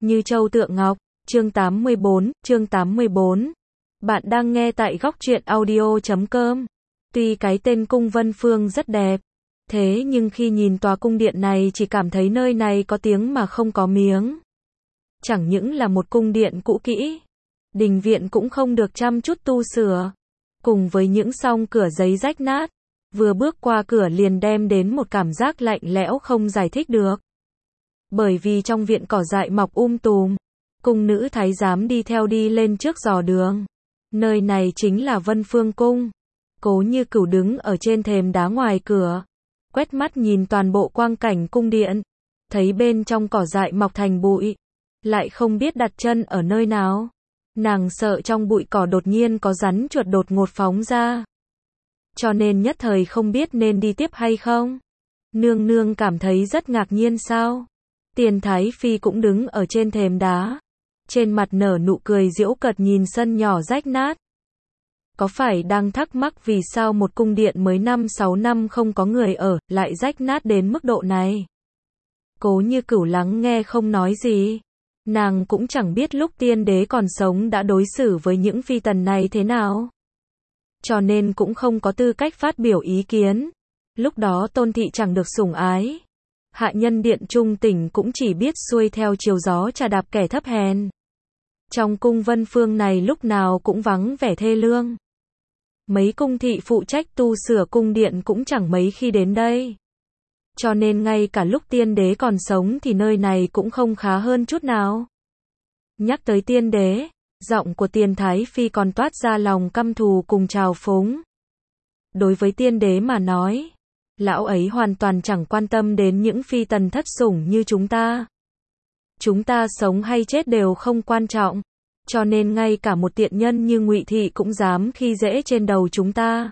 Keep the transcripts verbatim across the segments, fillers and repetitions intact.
Như châu tượng ngọc, chương tám mươi bốn, chương tám mươi bốn. Bạn đang nghe tại góc truyện audio chấm com. Tuy cái tên cung Vân Phương rất đẹp, thế nhưng khi nhìn tòa cung điện này chỉ cảm thấy nơi này có tiếng mà không có miếng. Chẳng những là một cung điện cũ kỹ, đình viện cũng không được chăm chút tu sửa, cùng với những song cửa giấy rách nát, vừa bước qua cửa liền đem đến một cảm giác lạnh lẽo không giải thích được. Bởi vì trong viện cỏ dại mọc um tùm, cung nữ thái giám đi theo đi lên trước dò đường. Nơi này chính là Vân Phương Cung. Cố Như Cửu đứng ở trên thềm đá ngoài cửa, quét mắt nhìn toàn bộ quang cảnh cung điện, thấy bên trong cỏ dại mọc thành bụi, lại không biết đặt chân ở nơi nào. Nàng sợ trong bụi cỏ đột nhiên có rắn chuột đột ngột phóng ra, cho nên nhất thời không biết nên đi tiếp hay không. Nương nương cảm thấy rất ngạc nhiên sao? Tiền Thái Phi cũng đứng ở trên thềm đá, trên mặt nở nụ cười giễu cợt nhìn sân nhỏ rách nát. Có phải đang thắc mắc vì sao một cung điện mới năm sáu năm không có người ở, lại rách nát đến mức độ này? Cố Như Cửu lắng nghe không nói gì. Nàng cũng chẳng biết lúc tiên đế còn sống đã đối xử với những phi tần này thế nào, cho nên cũng không có tư cách phát biểu ý kiến. Lúc đó Tôn thị chẳng được sủng ái, hạ nhân điện trung tỉnh cũng chỉ biết xuôi theo chiều gió trà đạp kẻ thấp hèn. Trong cung Vân Phương này lúc nào cũng vắng vẻ thê lương. Mấy cung thị phụ trách tu sửa cung điện cũng chẳng mấy khi đến đây, cho nên ngay cả lúc tiên đế còn sống thì nơi này cũng không khá hơn chút nào. Nhắc tới tiên đế, giọng của Tiền Thái Phi còn toát ra lòng căm thù cùng trào phúng. Đối với tiên đế mà nói, lão ấy hoàn toàn chẳng quan tâm đến những phi tần thất sủng như chúng ta. Chúng ta sống hay chết đều không quan trọng, cho nên ngay cả một tiện nhân như Ngụy Thị cũng dám khi dễ trên đầu chúng ta.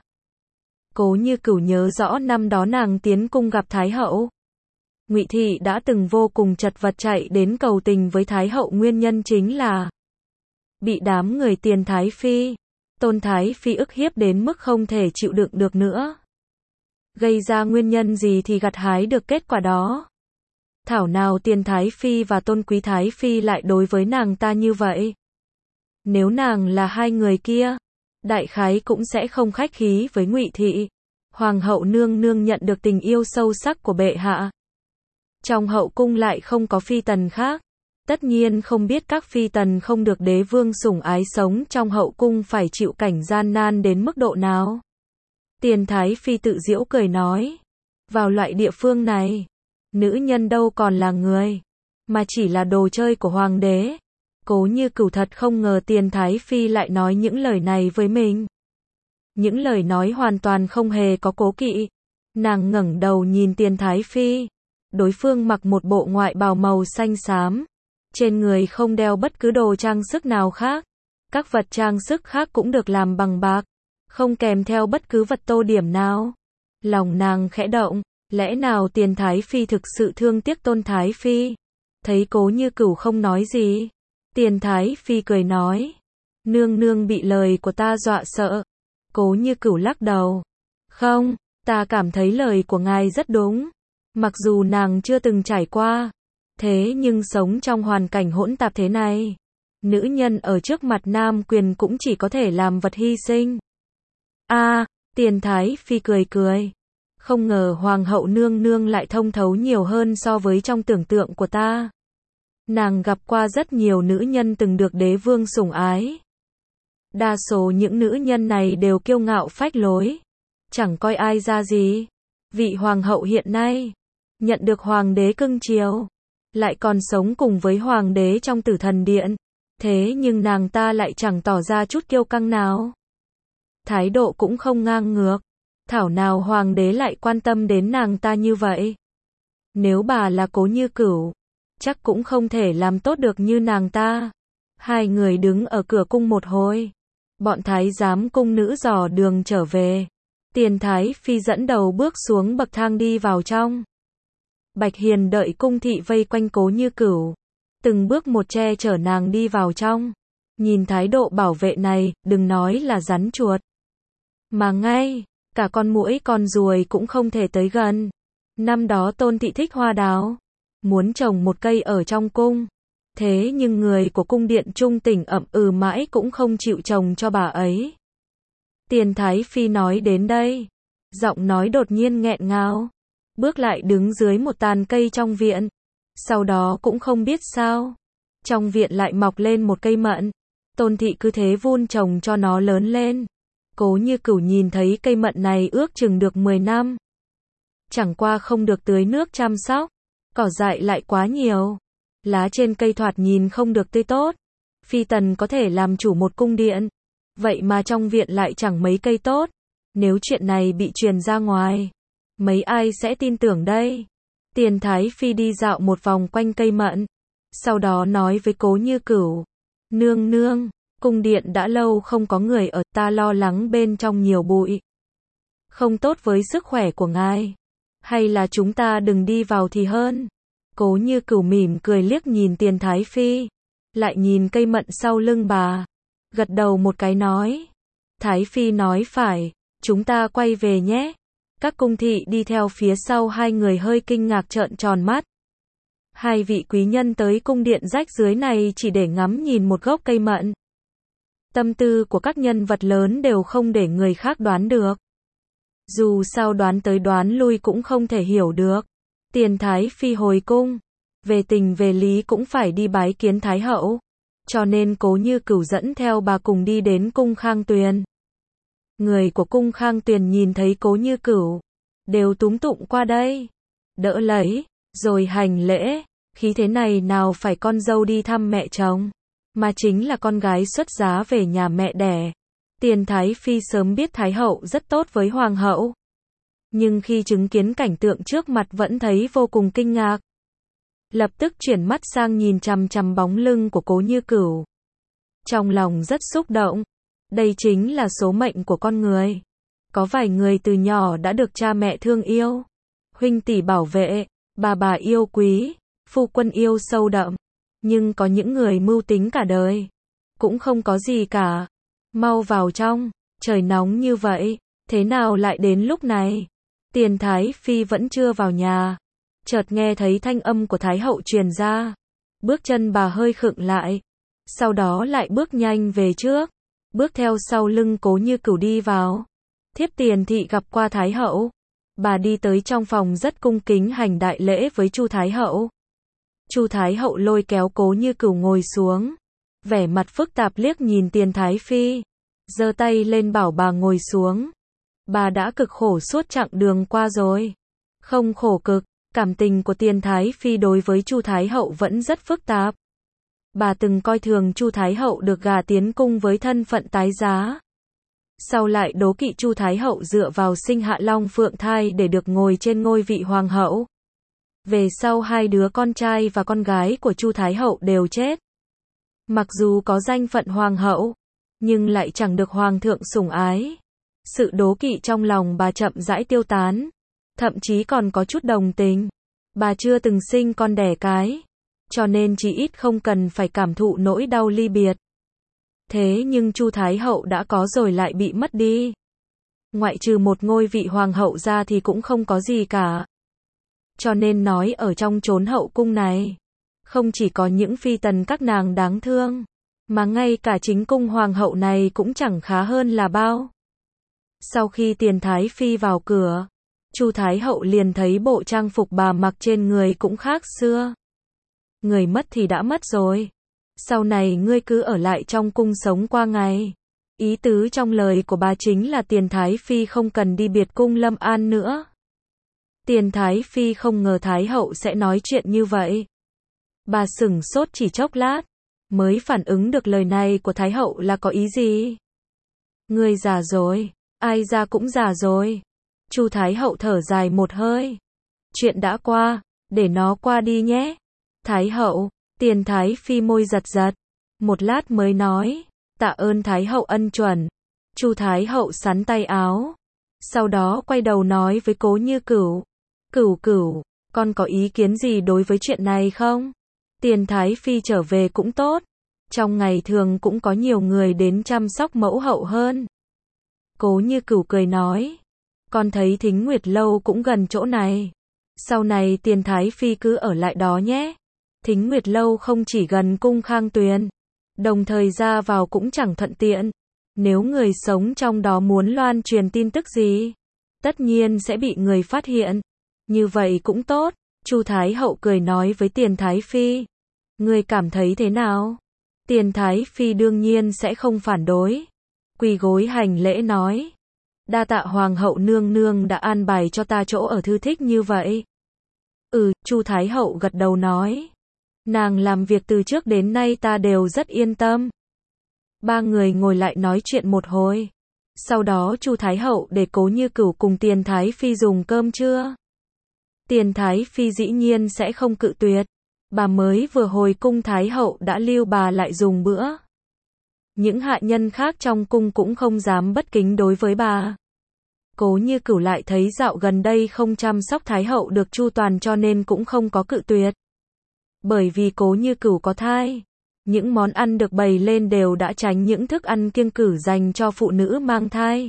Cố Như Cửu nhớ rõ năm đó nàng tiến cung gặp Thái hậu. Ngụy Thị đã từng vô cùng chật vật chạy đến cầu tình với Thái hậu, nguyên nhân chính là bị đám người Tiền Thái Phi, Tôn Thái Phi ức hiếp đến mức không thể chịu đựng được nữa. Gây ra nguyên nhân gì thì gặt hái được kết quả đó. Thảo nào Tiền Thái Phi và Tôn Quý Thái Phi lại đối với nàng ta như vậy. Nếu nàng là hai người kia, đại khái cũng sẽ không khách khí với Ngụy Thị. Hoàng hậu nương nương nhận được tình yêu sâu sắc của bệ hạ. Trong hậu cung lại không có phi tần khác, tất nhiên không biết các phi tần không được đế vương sủng ái sống trong hậu cung phải chịu cảnh gian nan đến mức độ nào. Tiền Thái Phi tự giễu cười nói, vào loại địa phương này, nữ nhân đâu còn là người, mà chỉ là đồ chơi của hoàng đế. Cố Như Cửu thật không ngờ Tiền Thái Phi lại nói những lời này với mình. Những lời nói hoàn toàn không hề có cố kỵ. Nàng ngẩng đầu nhìn Tiền Thái Phi. Đối phương mặc một bộ ngoại bào màu xanh xám, trên người không đeo bất cứ đồ trang sức nào khác. Các vật trang sức khác cũng được làm bằng bạc, không kèm theo bất cứ vật tô điểm nào. Lòng nàng khẽ động, lẽ nào Tiền Thái Phi thực sự thương tiếc Tôn Thái Phi? Thấy Cố Như Cửu không nói gì, Tiền Thái Phi cười nói, nương nương bị lời của ta dọa sợ. Cố Như Cửu lắc đầu, không, ta cảm thấy lời của ngài rất đúng. Mặc dù nàng chưa từng trải qua, thế nhưng sống trong hoàn cảnh hỗn tạp thế này, nữ nhân ở trước mặt nam quyền cũng chỉ có thể làm vật hy sinh. A, à, Tiền Thái Phi cười cười, không ngờ hoàng hậu nương nương lại thông thấu nhiều hơn so với trong tưởng tượng của ta. Nàng gặp qua rất nhiều nữ nhân từng được đế vương sủng ái. Đa số những nữ nhân này đều kiêu ngạo phách lối, chẳng coi ai ra gì. Vị hoàng hậu hiện nay, nhận được hoàng đế cưng chiều, lại còn sống cùng với hoàng đế trong Tử Thần Điện. Thế nhưng nàng ta lại chẳng tỏ ra chút kiêu căng nào. Thái độ cũng không ngang ngược. Thảo nào hoàng đế lại quan tâm đến nàng ta như vậy. Nếu bà là Cố Như Cửu, chắc cũng không thể làm tốt được như nàng ta. Hai người đứng ở cửa cung một hồi. Bọn thái giám cung nữ dò đường trở về. Tiền Thái Phi dẫn đầu bước xuống bậc thang đi vào trong. Bạch Hiền đợi cung thị vây quanh Cố Như Cửu, từng bước một che chở nàng đi vào trong. Nhìn thái độ bảo vệ này, đừng nói là rắn chuột, mà ngay cả con muỗi con ruồi cũng không thể tới gần. Năm đó Tôn thị thích hoa đào, muốn trồng một cây ở trong cung, Thế nhưng người của cung điện Trung Tỉnh ậm ừ mãi cũng không chịu chồng cho bà ấy. Tiền Thái Phi nói đến đây, giọng nói đột nhiên nghẹn ngào, bước lại đứng dưới một tàn cây trong viện. Sau đó cũng không biết sao, trong viện lại mọc lên một cây mận. Tôn thị cứ thế vun trồng cho nó lớn lên. Cố Như Cửu nhìn thấy cây mận này ước chừng được mười năm. Chẳng qua không được tưới nước chăm sóc, cỏ dại lại quá nhiều. Lá trên cây thoạt nhìn không được tươi tốt. Phi tần có thể làm chủ một cung điện, vậy mà trong viện lại chẳng mấy cây tốt. Nếu chuyện này bị truyền ra ngoài, mấy ai sẽ tin tưởng đây? Tiền Thái Phi đi dạo một vòng quanh cây mận, sau đó nói với Cố Như Cửu, nương nương, cung điện đã lâu không có người ở, ta lo lắng bên trong nhiều bụi, không tốt với sức khỏe của ngài, hay là chúng ta đừng đi vào thì hơn. Cố Như Cửu mỉm cười liếc nhìn Tiền Thái Phi, lại nhìn cây mận sau lưng bà, gật đầu một cái nói, Thái Phi nói phải, chúng ta quay về nhé. Các cung thị đi theo phía sau hai người hơi kinh ngạc trợn tròn mắt. Hai vị quý nhân tới cung điện rách rưới này chỉ để ngắm nhìn một gốc cây mận. Tâm tư của các nhân vật lớn đều không để người khác đoán được. Dù sao đoán tới đoán lui cũng không thể hiểu được. Tiền Thái Phi hồi cung, về tình về lý cũng phải đi bái kiến Thái Hậu. Cho nên Cố Như Cửu dẫn theo bà cùng đi đến cung Khang Tuyền. Người của cung Khang Tuyền nhìn thấy Cố Như Cửu, đều túm tụm qua đây, đỡ lấy, rồi hành lễ. Khí thế này nào phải con dâu đi thăm mẹ chồng, mà chính là con gái xuất giá về nhà mẹ đẻ. Tiền Thái Phi sớm biết Thái Hậu rất tốt với Hoàng hậu, nhưng khi chứng kiến cảnh tượng trước mặt vẫn thấy vô cùng kinh ngạc. Lập tức chuyển mắt sang nhìn chằm chằm bóng lưng của Cố Như Cửu. Trong lòng rất xúc động. Đây chính là số mệnh của con người. Có vài người từ nhỏ đã được cha mẹ thương yêu, huynh tỷ bảo vệ, bà bà yêu quý, phu quân yêu sâu đậm. Nhưng có những người mưu tính cả đời, cũng không có gì cả. Mau vào trong, trời nóng như vậy, thế nào lại đến lúc này? Tiền Thái Phi vẫn chưa vào nhà, chợt nghe thấy thanh âm của Thái Hậu truyền ra. Bước chân bà hơi khựng lại, sau đó lại bước nhanh về trước, bước theo sau lưng Cố Như Cửu đi vào. Thiếp Tiền thị gặp qua Thái Hậu. Bà đi tới trong phòng rất cung kính hành đại lễ với Chu Thái Hậu. Chu Thái Hậu lôi kéo Cố Như Cửu ngồi xuống, vẻ mặt phức tạp liếc nhìn Tiền Thái Phi, giơ tay lên bảo bà ngồi xuống. Bà đã cực khổ suốt chặng đường qua rồi. Không khổ cực, cảm tình của Tiền Thái Phi đối với Chu Thái Hậu vẫn rất phức tạp. Bà từng coi thường Chu Thái Hậu được gả tiến cung với thân phận tái giá. Sau lại đố kỵ Chu Thái Hậu dựa vào sinh hạ long phượng thai để được ngồi trên ngôi vị hoàng hậu. Về sau hai đứa con trai và con gái của Chu Thái Hậu đều chết. Mặc dù có danh phận hoàng hậu, nhưng lại chẳng được hoàng thượng sủng ái. Sự đố kỵ trong lòng bà chậm rãi tiêu tán, thậm chí còn có chút đồng tình. Bà chưa từng sinh con đẻ cái, cho nên chỉ ít không cần phải cảm thụ nỗi đau ly biệt. Thế nhưng Chu Thái Hậu đã có rồi lại bị mất đi. Ngoại trừ một ngôi vị hoàng hậu ra thì cũng không có gì cả. Cho nên nói ở trong chốn hậu cung này, không chỉ có những phi tần các nàng đáng thương, mà ngay cả chính cung hoàng hậu này cũng chẳng khá hơn là bao. Sau khi Tiền Thái Phi vào cửa, Chu Thái Hậu liền thấy bộ trang phục bà mặc trên người cũng khác xưa. Người mất thì đã mất rồi. Sau này ngươi cứ ở lại trong cung sống qua ngày. Ý tứ trong lời của bà chính là Tiền Thái Phi không cần đi biệt cung Lâm An nữa. Tiền Thái Phi không ngờ Thái Hậu sẽ nói chuyện như vậy. Bà sửng sốt chỉ chốc lát, mới phản ứng được lời này của Thái Hậu là có ý gì. Ngươi già rồi, ai ra cũng già rồi. Chu Thái Hậu thở dài một hơi. Chuyện đã qua, để nó qua đi nhé. Thái Hậu, Tiền Thái Phi môi giật giật, một lát mới nói, tạ ơn Thái Hậu ân chuẩn. Chu Thái Hậu sắn tay áo, sau đó quay đầu nói với Cố Như Cửu, Cửu Cửu, con có ý kiến gì đối với chuyện này không? Tiền Thái Phi trở về cũng tốt, trong ngày thường cũng có nhiều người đến chăm sóc mẫu hậu hơn. Cố Như Cửu cười nói, con thấy Thính Nguyệt Lâu cũng gần chỗ này, sau này Tiền Thái Phi cứ ở lại đó nhé. Thính Nguyệt Lâu không chỉ gần cung Khang Tuyền, đồng thời ra vào cũng chẳng thuận tiện. Nếu người sống trong đó muốn loan truyền tin tức gì, tất nhiên sẽ bị người phát hiện. Như vậy cũng tốt. Chu Thái Hậu cười nói với Tiền Thái Phi. Người cảm thấy thế nào? Tiền Thái Phi đương nhiên sẽ không phản đối. Quỳ gối hành lễ nói. Đa tạ Hoàng hậu nương nương đã an bài cho ta chỗ ở thư thích như vậy. Ừ, Chu Thái Hậu gật đầu nói. Nàng làm việc từ trước đến nay ta đều rất yên tâm. Ba người ngồi lại nói chuyện một hồi. Sau đó Chu Thái Hậu để Cố Như Cửu cùng Tiền Thái Phi dùng cơm trưa. Tiền Thái Phi dĩ nhiên sẽ không cự tuyệt. Bà mới vừa hồi cung Thái Hậu đã lưu bà lại dùng bữa. Những hạ nhân khác trong cung cũng không dám bất kính đối với bà. Cố Như Cửu lại thấy dạo gần đây không chăm sóc Thái Hậu được chu toàn cho nên cũng không có cự tuyệt. Bởi vì Cố Như Cửu có thai, những món ăn được bày lên đều đã tránh những thức ăn kiêng cữ dành cho phụ nữ mang thai.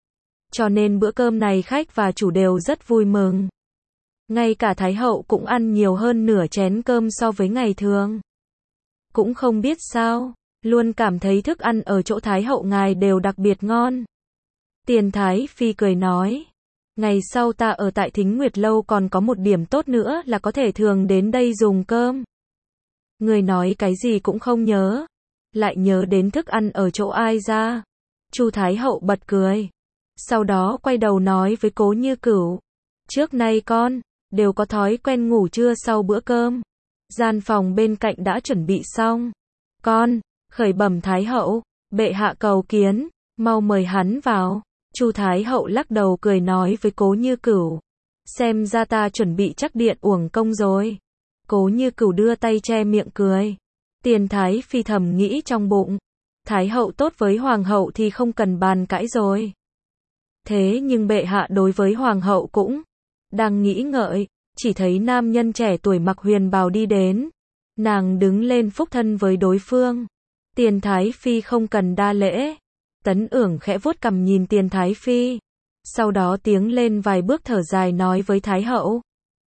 Cho nên bữa cơm này khách và chủ đều rất vui mừng. Ngay cả Thái Hậu cũng ăn nhiều hơn nửa chén cơm so với ngày thường. Cũng không biết sao, luôn cảm thấy thức ăn ở chỗ Thái Hậu ngài đều đặc biệt ngon. Tiền Thái Phi cười nói. Ngày sau ta ở tại Thính Nguyệt Lâu còn có một điểm tốt nữa là có thể thường đến đây dùng cơm. Người nói cái gì cũng không nhớ. Lại nhớ đến thức ăn ở chỗ ai ra. Chu Thái Hậu bật cười. Sau đó quay đầu nói với Cố Như Cửu. Trước nay con đều có thói quen ngủ trưa sau bữa cơm. Gian phòng bên cạnh đã chuẩn bị xong. Con, khởi bẩm Thái Hậu, bệ hạ cầu kiến, mau mời hắn vào. Chu Thái Hậu lắc đầu cười nói với Cố Như Cửu. Xem ra ta chuẩn bị chắc điện uổng công rồi. Cố Như Cửu đưa tay che miệng cười. Tiền Thái Phi thầm nghĩ trong bụng. Thái Hậu tốt với Hoàng hậu thì không cần bàn cãi rồi. Thế nhưng bệ hạ đối với Hoàng hậu cũng đang nghĩ ngợi, chỉ thấy nam nhân trẻ tuổi mặc huyền bào đi đến. Nàng đứng lên phúc thân với đối phương. Tiền Thái Phi không cần đa lễ. Tấn Ưởng khẽ vuốt cằm nhìn Tiền Thái Phi. Sau đó tiến lên vài bước thở dài nói với Thái Hậu.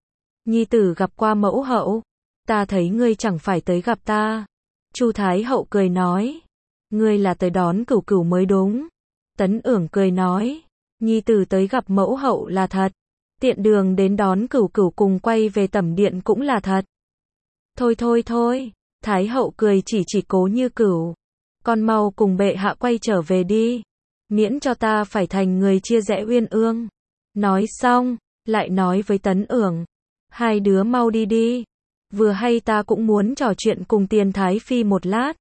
Nhi tử gặp qua mẫu hậu. Ta thấy ngươi chẳng phải tới gặp ta. Chu Thái Hậu cười nói. Ngươi là tới đón Cửu Cửu mới đúng. Tấn Ưởng cười nói. Nhi tử tới gặp mẫu hậu là thật. Tiện đường đến đón Cửu Cửu cùng quay về tẩm điện cũng là thật. Thôi thôi thôi. Thái Hậu cười chỉ chỉ Cố Như Cửu. Con mau cùng bệ hạ quay trở về đi. Miễn cho ta phải thành người chia rẽ uyên ương. Nói xong, lại nói với Tấn Ưởng. Hai đứa mau đi đi. Vừa hay ta cũng muốn trò chuyện cùng Tiền Thái Phi một lát.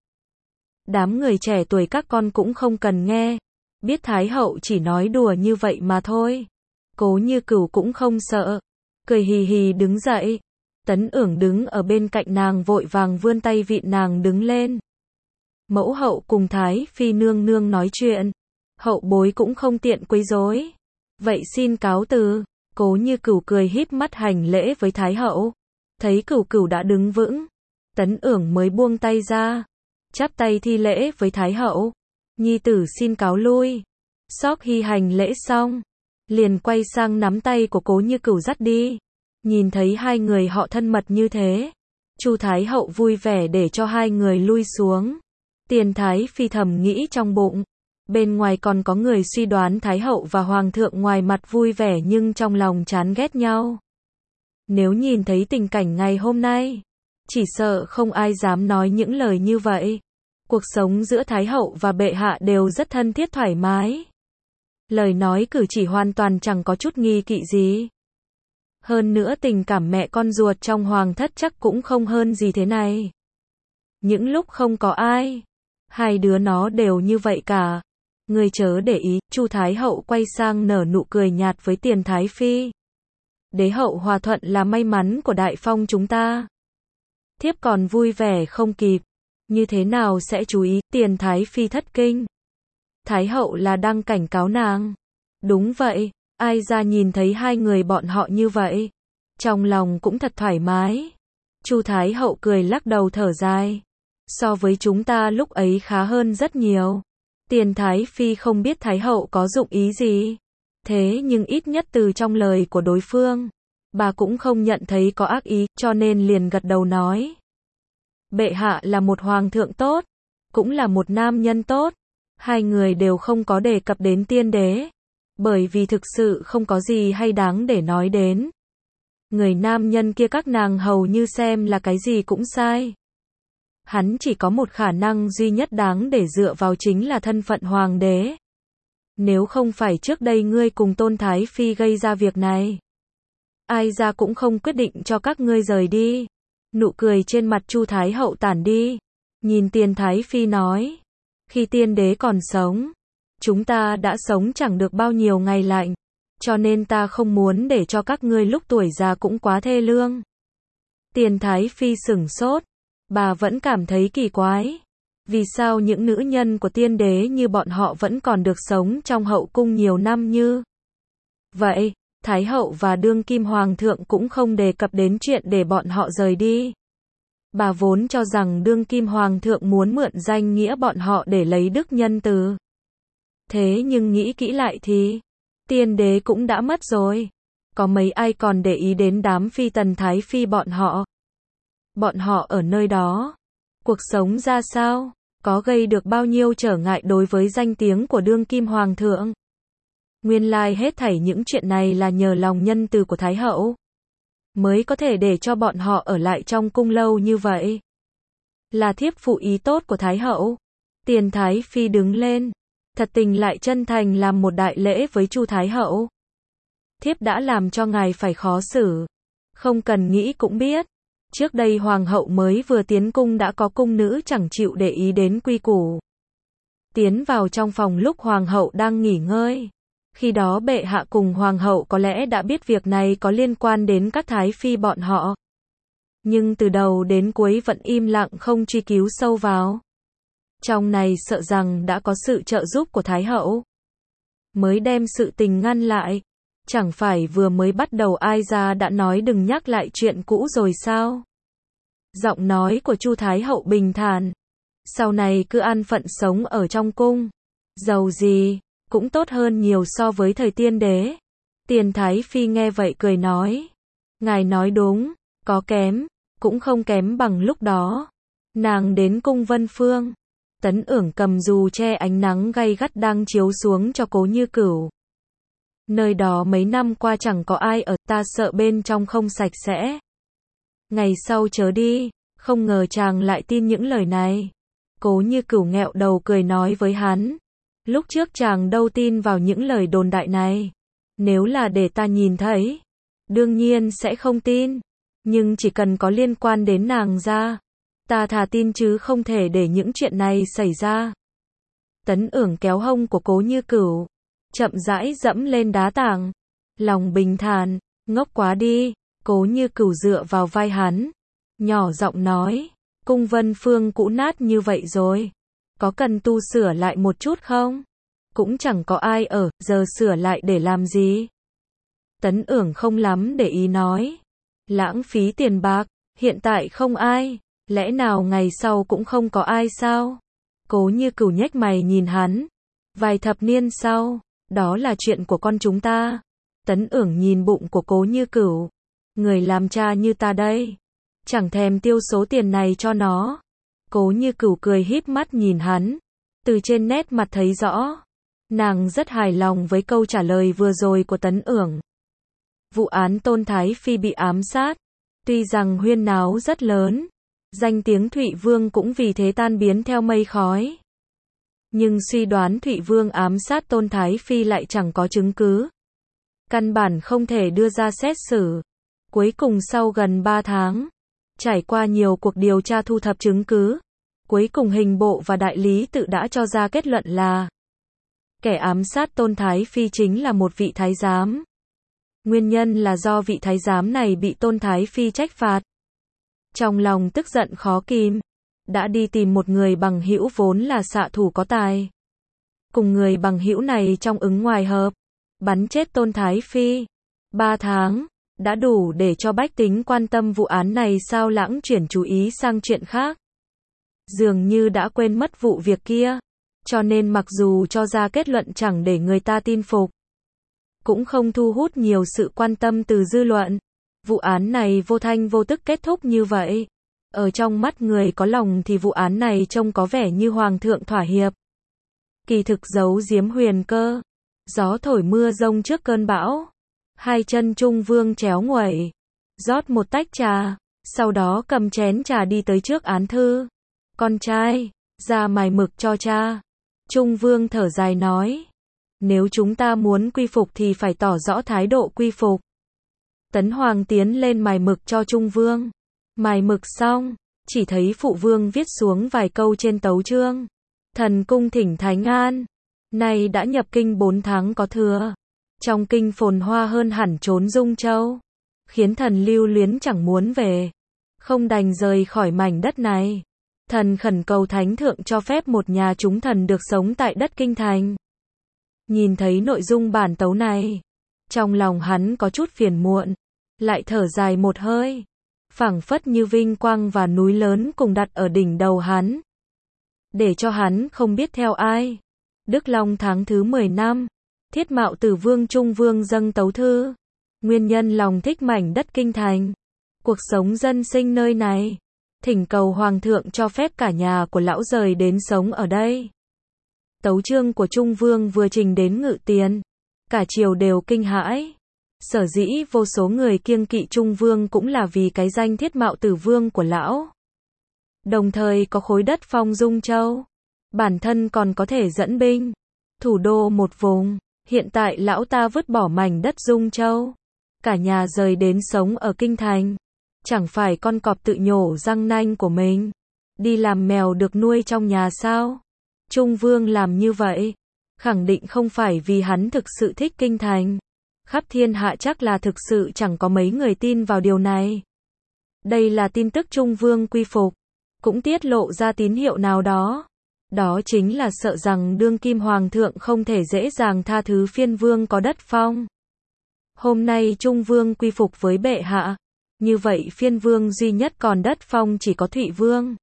Đám người trẻ tuổi các con cũng không cần nghe. Biết Thái Hậu chỉ nói đùa như vậy mà thôi. Cố Như Cửu cũng không sợ. Cười hì hì đứng dậy. Tấn Ưởng đứng ở bên cạnh nàng vội vàng vươn tay vịn nàng đứng lên. Mẫu hậu cùng Thái Phi nương nương nói chuyện. Hậu bối cũng không tiện quấy rối. Vậy xin cáo từ. Cố Như Cửu cười híp mắt hành lễ với Thái Hậu. Thấy Cửu Cửu đã đứng vững. Tấn Ưởng mới buông tay ra. Chắp tay thi lễ với Thái Hậu. Nhi tử xin cáo lui. Sóc Hy hành lễ xong. Liền quay sang nắm tay của Cố Như Cửu dắt đi. Nhìn thấy hai người họ thân mật như thế. Chu Thái Hậu vui vẻ để cho hai người lui xuống. Tiền Thái Phi thầm nghĩ trong bụng. Bên ngoài còn có người suy đoán Thái Hậu và Hoàng thượng ngoài mặt vui vẻ nhưng trong lòng chán ghét nhau. Nếu nhìn thấy tình cảnh ngày hôm nay, chỉ sợ không ai dám nói những lời như vậy. Cuộc sống giữa Thái Hậu và bệ hạ đều rất thân thiết thoải mái. Lời nói cử chỉ hoàn toàn chẳng có chút nghi kỵ gì. Hơn nữa tình cảm mẹ con ruột trong hoàng thất chắc cũng không hơn gì thế này. Những lúc không có ai, hai đứa nó đều như vậy cả. Người chớ để ý. Chu Thái Hậu quay sang nở nụ cười nhạt với Tiền Thái Phi. Đế hậu hòa thuận là may mắn của đại phong chúng ta. Thiếp còn vui vẻ không kịp. Như thế nào sẽ chú ý? Tiền Thái Phi thất kinh. Thái Hậu là đang cảnh cáo nàng. Đúng vậy, ai ra nhìn thấy hai người bọn họ như vậy. Trong lòng cũng thật thoải mái. Chu Thái Hậu cười lắc đầu thở dài. So với chúng ta lúc ấy khá hơn rất nhiều. Tiền Thái Phi không biết Thái Hậu có dụng ý gì. Thế nhưng ít nhất từ trong lời của đối phương, bà cũng không nhận thấy có ác ý, cho nên liền gật đầu nói. Bệ hạ là một hoàng thượng tốt, cũng là một nam nhân tốt. Hai người đều không có đề cập đến tiên đế, bởi vì thực sự không có gì hay đáng để nói đến. Người nam nhân kia các nàng hầu như xem là cái gì cũng sai. Hắn chỉ có một khả năng duy nhất đáng để dựa vào chính là thân phận hoàng đế. Nếu không phải trước đây ngươi cùng Tôn Thái Phi gây ra việc này, ai ra cũng không quyết định cho các ngươi rời đi. Nụ cười trên mặt Chu Thái Hậu tản đi. Nhìn Tiền Thái Phi nói, khi tiên đế còn sống, chúng ta đã sống chẳng được bao nhiêu ngày lạnh, cho nên ta không muốn để cho các ngươi lúc tuổi già cũng quá thê lương. Tiền Thái Phi sửng sốt, bà vẫn cảm thấy kỳ quái. Vì sao những nữ nhân của tiên đế như bọn họ vẫn còn được sống trong hậu cung nhiều năm như vậy? Thái hậu và đương kim hoàng thượng cũng không đề cập đến chuyện để bọn họ rời đi. Bà vốn cho rằng đương kim hoàng thượng muốn mượn danh nghĩa bọn họ để lấy đức nhân từ. Thế nhưng nghĩ kỹ lại thì, tiên đế cũng đã mất rồi. Có mấy ai còn để ý đến đám phi tần thái phi bọn họ? Bọn họ ở nơi đó, cuộc sống ra sao? Có gây được bao nhiêu trở ngại đối với danh tiếng của đương kim hoàng thượng? Nguyên lai hết thảy những chuyện này là nhờ lòng nhân từ của Thái hậu, mới có thể để cho bọn họ ở lại trong cung lâu như vậy. Là thiếp phụ ý tốt của Thái hậu. Tiền Thái Phi đứng lên, thật tình lại chân thành làm một đại lễ với Chu Thái hậu. Thiếp đã làm cho ngài phải khó xử. Không cần nghĩ cũng biết. Trước đây hoàng hậu mới vừa tiến cung đã có cung nữ chẳng chịu để ý đến quy củ. Tiến vào trong phòng lúc hoàng hậu đang nghỉ ngơi. Khi đó bệ hạ cùng hoàng hậu có lẽ đã biết việc này có liên quan đến các thái phi bọn họ. Nhưng từ đầu đến cuối vẫn im lặng không truy cứu sâu vào. Trong này sợ rằng đã có sự trợ giúp của Thái hậu, mới đem sự tình ngăn lại. Chẳng phải vừa mới bắt đầu ai ra đã nói đừng nhắc lại chuyện cũ rồi sao? Giọng nói của Chu Thái hậu bình thản. Sau này cứ an phận sống ở trong cung. Giàu gì cũng tốt hơn nhiều so với thời tiên đế. Tiền Thái Phi nghe vậy cười nói. Ngài nói đúng, có kém, cũng không kém bằng lúc đó. Nàng đến cung Vân Phương. Tấn Ưởng cầm dù che ánh nắng gay gắt đang chiếu xuống cho Cố Như Cửu. Nơi đó mấy năm qua chẳng có ai ở, ta sợ bên trong không sạch sẽ. Ngày sau chớ đi, không ngờ chàng lại tin những lời này. Cố Như Cửu nghẹo đầu cười nói với hắn. Lúc trước chàng đâu tin vào những lời đồn đại này. Nếu là để ta nhìn thấy, đương nhiên sẽ không tin. Nhưng chỉ cần có liên quan đến nàng ra, ta thà tin chứ không thể để những chuyện này xảy ra. Tấn Ưởng kéo hông của Cố Như Cửu, chậm rãi dẫm lên đá tảng. Lòng bình thản, ngốc quá đi. Cố Như Cửu dựa vào vai hắn, nhỏ giọng nói, cung Vân Phương cũ nát như vậy rồi, có cần tu sửa lại một chút không? Cũng chẳng có ai ở, giờ sửa lại để làm gì? Tấn Ưởng không lắm để ý nói, lãng phí tiền bạc, hiện tại không ai, lẽ nào ngày sau cũng không có ai sao? Cố Như Cửu nhếch mày nhìn hắn, vài thập niên sau, đó là chuyện của con chúng ta. Tấn Ưởng nhìn bụng của Cố Như Cửu, người làm cha như ta đây, chẳng thèm tiêu số tiền này cho nó. Cố Như Cửu cười híp mắt nhìn hắn, từ trên nét mặt thấy rõ, nàng rất hài lòng với câu trả lời vừa rồi của Tấn Ưởng. Vụ án Tôn Thái Phi bị ám sát, tuy rằng huyên náo rất lớn, danh tiếng Thụy Vương cũng vì thế tan biến theo mây khói. Nhưng suy đoán Thụy Vương ám sát Tôn Thái Phi lại chẳng có chứng cứ, căn bản không thể đưa ra xét xử. Cuối cùng sau gần ba tháng, trải qua nhiều cuộc điều tra thu thập chứng cứ, cuối cùng hình bộ và đại lý tự đã cho ra kết luận là kẻ ám sát Tôn Thái Phi chính là một vị thái giám. Nguyên nhân là do vị thái giám này bị Tôn Thái Phi trách phạt. Trong lòng tức giận khó kìm, đã đi tìm một người bằng hữu vốn là xạ thủ có tài. Cùng người bằng hữu này trong ứng ngoài hợp, bắn chết Tôn Thái Phi. Ba tháng, đã đủ để cho bách tính quan tâm vụ án này sao lãng chuyển chú ý sang chuyện khác. Dường như đã quên mất vụ việc kia, cho nên mặc dù cho ra kết luận chẳng để người ta tin phục, cũng không thu hút nhiều sự quan tâm từ dư luận. Vụ án này vô thanh vô tức kết thúc như vậy. Ở trong mắt người có lòng thì vụ án này trông có vẻ như hoàng thượng thỏa hiệp. Kỳ thực giấu giếm huyền cơ. Gió thổi mưa rông trước cơn bão. Hai chân Trung Vương chéo nguẩy, rót một tách trà, sau đó cầm chén trà đi tới trước án thư. Con trai, ra mài mực cho cha. Trung Vương thở dài nói, nếu chúng ta muốn quy phục thì phải tỏ rõ thái độ quy phục. Tấn Hoàng tiến lên mài mực cho Trung Vương. Mài mực xong, chỉ thấy phụ vương viết xuống vài câu trên tấu chương. Thần cung thỉnh Thánh An, nay đã nhập kinh bốn tháng có thừa. Trong kinh phồn hoa hơn hẳn trốn Dung Châu, khiến thần lưu luyến chẳng muốn về, không đành rời khỏi mảnh đất này. Thần khẩn cầu Thánh Thượng cho phép một nhà chúng thần được sống tại đất kinh thành. Nhìn thấy nội dung bản tấu này, trong lòng hắn có chút phiền muộn, lại thở dài một hơi, phảng phất như vinh quang và núi lớn cùng đặt ở đỉnh đầu hắn, để cho hắn không biết theo ai. Đức Long tháng thứ mười năm, Thiết Mạo Tử Vương Trung Vương dâng tấu thư. Nguyên nhân lòng thích mảnh đất kinh thành, cuộc sống dân sinh nơi này, thỉnh cầu Hoàng thượng cho phép cả nhà của lão rời đến sống ở đây. Tấu chương của Trung Vương vừa trình đến Ngự Tiền, cả triều đều kinh hãi. Sở dĩ vô số người kiêng kỵ Trung Vương cũng là vì cái danh Thiết Mạo Tử Vương của lão. Đồng thời có khối đất phong Dung Châu, bản thân còn có thể dẫn binh, thủ đô một vùng. Hiện tại lão ta vứt bỏ mảnh đất Dung Châu, cả nhà rời đến sống ở kinh thành. Chẳng phải con cọp tự nhổ răng nanh của mình, đi làm mèo được nuôi trong nhà sao? Trung Vương làm như vậy, khẳng định không phải vì hắn thực sự thích kinh thành. Khắp thiên hạ chắc là thực sự chẳng có mấy người tin vào điều này. Đây là tin tức Trung Vương quy phục, cũng tiết lộ ra tín hiệu nào đó. Đó chính là sợ rằng đương kim hoàng thượng không thể dễ dàng tha thứ phiên vương có đất phong. Hôm nay Trung Vương quy phục với bệ hạ, như vậy phiên vương duy nhất còn đất phong chỉ có Thụy Vương.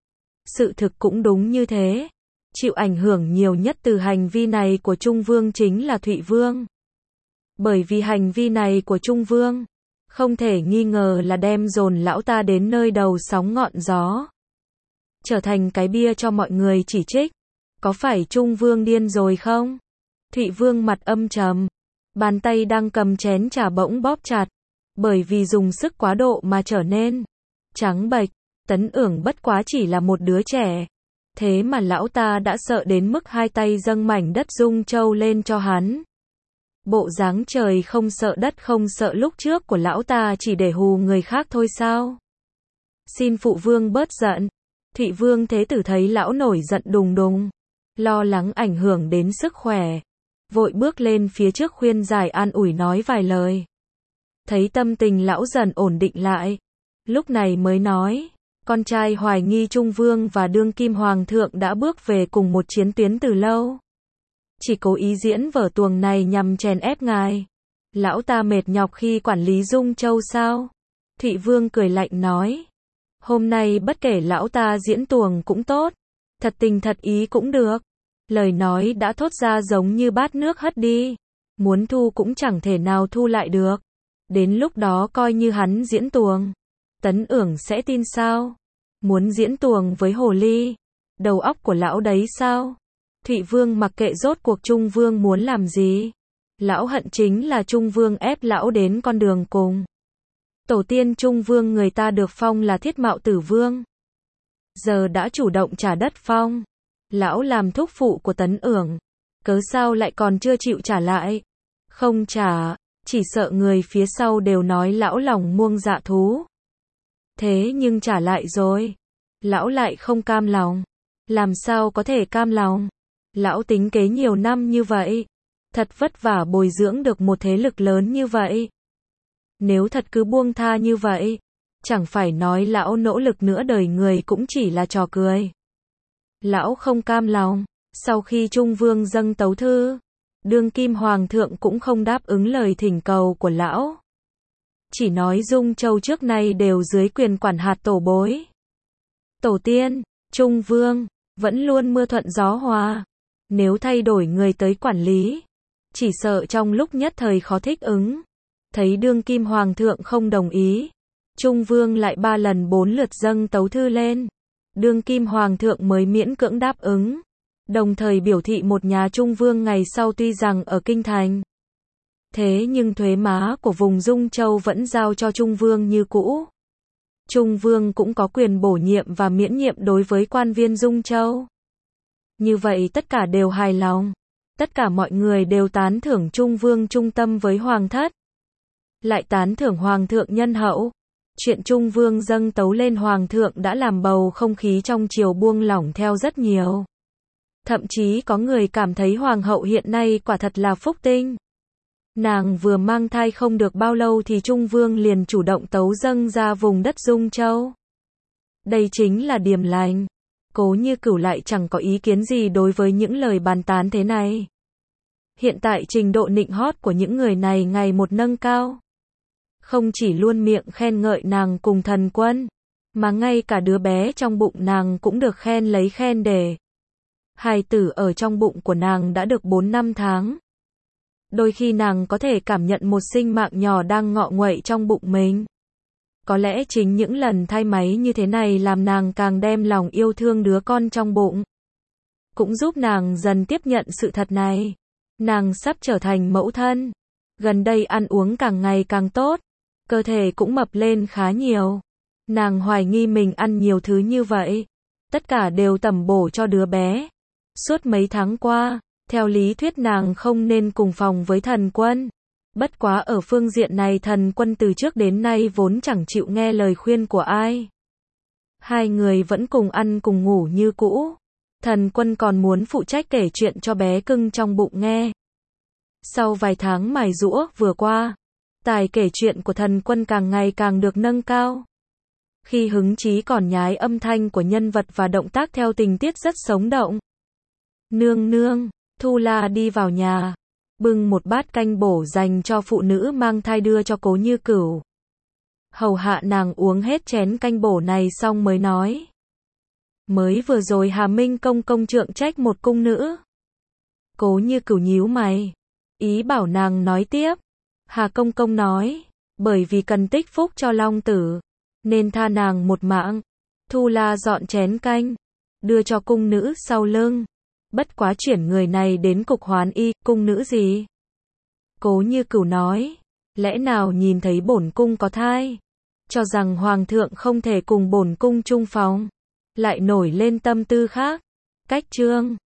Sự thực cũng đúng như thế. Chịu ảnh hưởng nhiều nhất từ hành vi này của Trung Vương chính là Thụy Vương. Bởi vì hành vi này của Trung Vương, không thể nghi ngờ là đem dồn lão ta đến nơi đầu sóng ngọn gió, trở thành cái bia cho mọi người chỉ trích. Có phải Trung Vương điên rồi không? Thụy Vương mặt âm trầm, bàn tay đang cầm chén trà bỗng bóp chặt, bởi vì dùng sức quá độ mà trở nên trắng bệch. Tấn Ưởng bất quá chỉ là một đứa trẻ, thế mà lão ta đã sợ đến mức hai tay dâng mảnh đất Dung Châu lên cho hắn. Bộ dáng trời không sợ đất không sợ lúc trước của lão ta chỉ để hù người khác thôi sao? Xin phụ vương bớt giận. Thụy Vương thế tử thấy lão nổi giận đùng đùng, lo lắng ảnh hưởng đến sức khỏe, vội bước lên phía trước khuyên giải an ủi nói vài lời. Thấy tâm tình lão dần ổn định lại, lúc này mới nói, con trai hoài nghi Trung Vương và đương kim hoàng thượng đã bước về cùng một chiến tuyến từ lâu, chỉ cố ý diễn vở tuồng này nhằm chèn ép ngài. Lão ta mệt nhọc khi quản lý Dung Châu sao? Thụy Vương cười lạnh nói, hôm nay bất kể lão ta diễn tuồng cũng tốt, thật tình thật ý cũng được. Lời nói đã thốt ra giống như bát nước hất đi, muốn thu cũng chẳng thể nào thu lại được. Đến lúc đó coi như hắn diễn tuồng, Tấn Ưởng sẽ tin sao? Muốn diễn tuồng với hồ ly, đầu óc của lão đấy sao? Thụy Vương mặc kệ rốt cuộc Trung Vương muốn làm gì. Lão hận chính là Trung Vương ép lão đến con đường cùng. Tổ tiên Trung Vương người ta được phong là Thiết Mạo Tử Vương, giờ đã chủ động trả đất phong. Lão làm thúc phụ của Tấn Ưởng, cớ sao lại còn chưa chịu trả lại? Không trả, chỉ sợ người phía sau đều nói lão lòng muông dạ thú. Thế nhưng trả lại rồi, lão lại không cam lòng. Làm sao có thể cam lòng? Lão tính kế nhiều năm như vậy, thật vất vả bồi dưỡng được một thế lực lớn như vậy. Nếu thật cứ buông tha như vậy, chẳng phải nói lão nỗ lực nửa đời người cũng chỉ là trò cười. Lão không cam lòng, sau khi Trung Vương dâng tấu thư, đương kim hoàng thượng cũng không đáp ứng lời thỉnh cầu của lão. Chỉ nói Dung Châu trước nay đều dưới quyền quản hạt tổ bối. Tổ tiên, Trung Vương, vẫn luôn mưa thuận gió hòa. Nếu thay đổi người tới quản lý, chỉ sợ trong lúc nhất thời khó thích ứng. Thấy đương kim hoàng thượng không đồng ý, Trung Vương lại ba lần bốn lượt dâng tấu thư lên. Đương kim hoàng thượng mới miễn cưỡng đáp ứng, đồng thời biểu thị một nhà Trung Vương ngày sau tuy rằng ở kinh thành, thế nhưng thuế má của vùng Dung Châu vẫn giao cho Trung Vương như cũ. Trung Vương cũng có quyền bổ nhiệm và miễn nhiệm đối với quan viên Dung Châu. Như vậy tất cả đều hài lòng. Tất cả mọi người đều tán thưởng Trung Vương trung tâm với Hoàng thất. Lại tán thưởng Hoàng thượng nhân hậu. Chuyện Trung Vương dâng tấu lên Hoàng thượng đã làm bầu không khí trong triều buông lỏng theo rất nhiều. Thậm chí có người cảm thấy Hoàng hậu hiện nay quả thật là phúc tinh. Nàng vừa mang thai không được bao lâu thì Trung Vương liền chủ động tấu dâng ra vùng đất Dung Châu. Đây chính là điểm lành. Cố Như Cửu lại chẳng có ý kiến gì đối với những lời bàn tán thế này. Hiện tại trình độ nịnh hót của những người này ngày một nâng cao. Không chỉ luôn miệng khen ngợi nàng cùng Thần Quân, mà ngay cả đứa bé trong bụng nàng cũng được khen lấy khen để. Hài tử ở trong bụng của nàng đã được bốn năm tháng. Đôi khi nàng có thể cảm nhận một sinh mạng nhỏ đang ngọ nguậy trong bụng mình. Có lẽ chính những lần thai máy như thế này làm nàng càng đem lòng yêu thương đứa con trong bụng. Cũng giúp nàng dần tiếp nhận sự thật này. Nàng sắp trở thành mẫu thân. Gần đây ăn uống càng ngày càng tốt. Cơ thể cũng mập lên khá nhiều. Nàng hoài nghi mình ăn nhiều thứ như vậy. Tất cả đều tẩm bổ cho đứa bé. Suốt mấy tháng qua, theo lý thuyết nàng không nên cùng phòng với Thần Quân. Bất quá ở phương diện này Thần Quân từ trước đến nay vốn chẳng chịu nghe lời khuyên của ai. Hai người vẫn cùng ăn cùng ngủ như cũ. Thần Quân còn muốn phụ trách kể chuyện cho bé cưng trong bụng nghe. Sau vài tháng mài giũa vừa qua, tài kể chuyện của Thần Quân càng ngày càng được nâng cao. Khi hứng chí còn nhái âm thanh của nhân vật và động tác theo tình tiết rất sống động. Nương nương, Thu La đi vào nhà, bưng một bát canh bổ dành cho phụ nữ mang thai đưa cho Cố Như Cửu. Hầu hạ nàng uống hết chén canh bổ này xong mới nói. Mới vừa rồi Hà Minh công công trượng trách một cung nữ. Cố Như Cửu nhíu mày, ý bảo nàng nói tiếp. Hà công công nói, bởi vì cần tích phúc cho Long Tử, nên tha nàng một mạng. Thu La dọn chén canh, đưa cho cung nữ sau lưng. Bất quá chuyển người này đến cục hoán y, cung nữ gì? Cố Như Cửu nói, lẽ nào nhìn thấy bổn cung có thai, cho rằng hoàng thượng không thể cùng bổn cung chung phòng, lại nổi lên tâm tư khác. Cách chương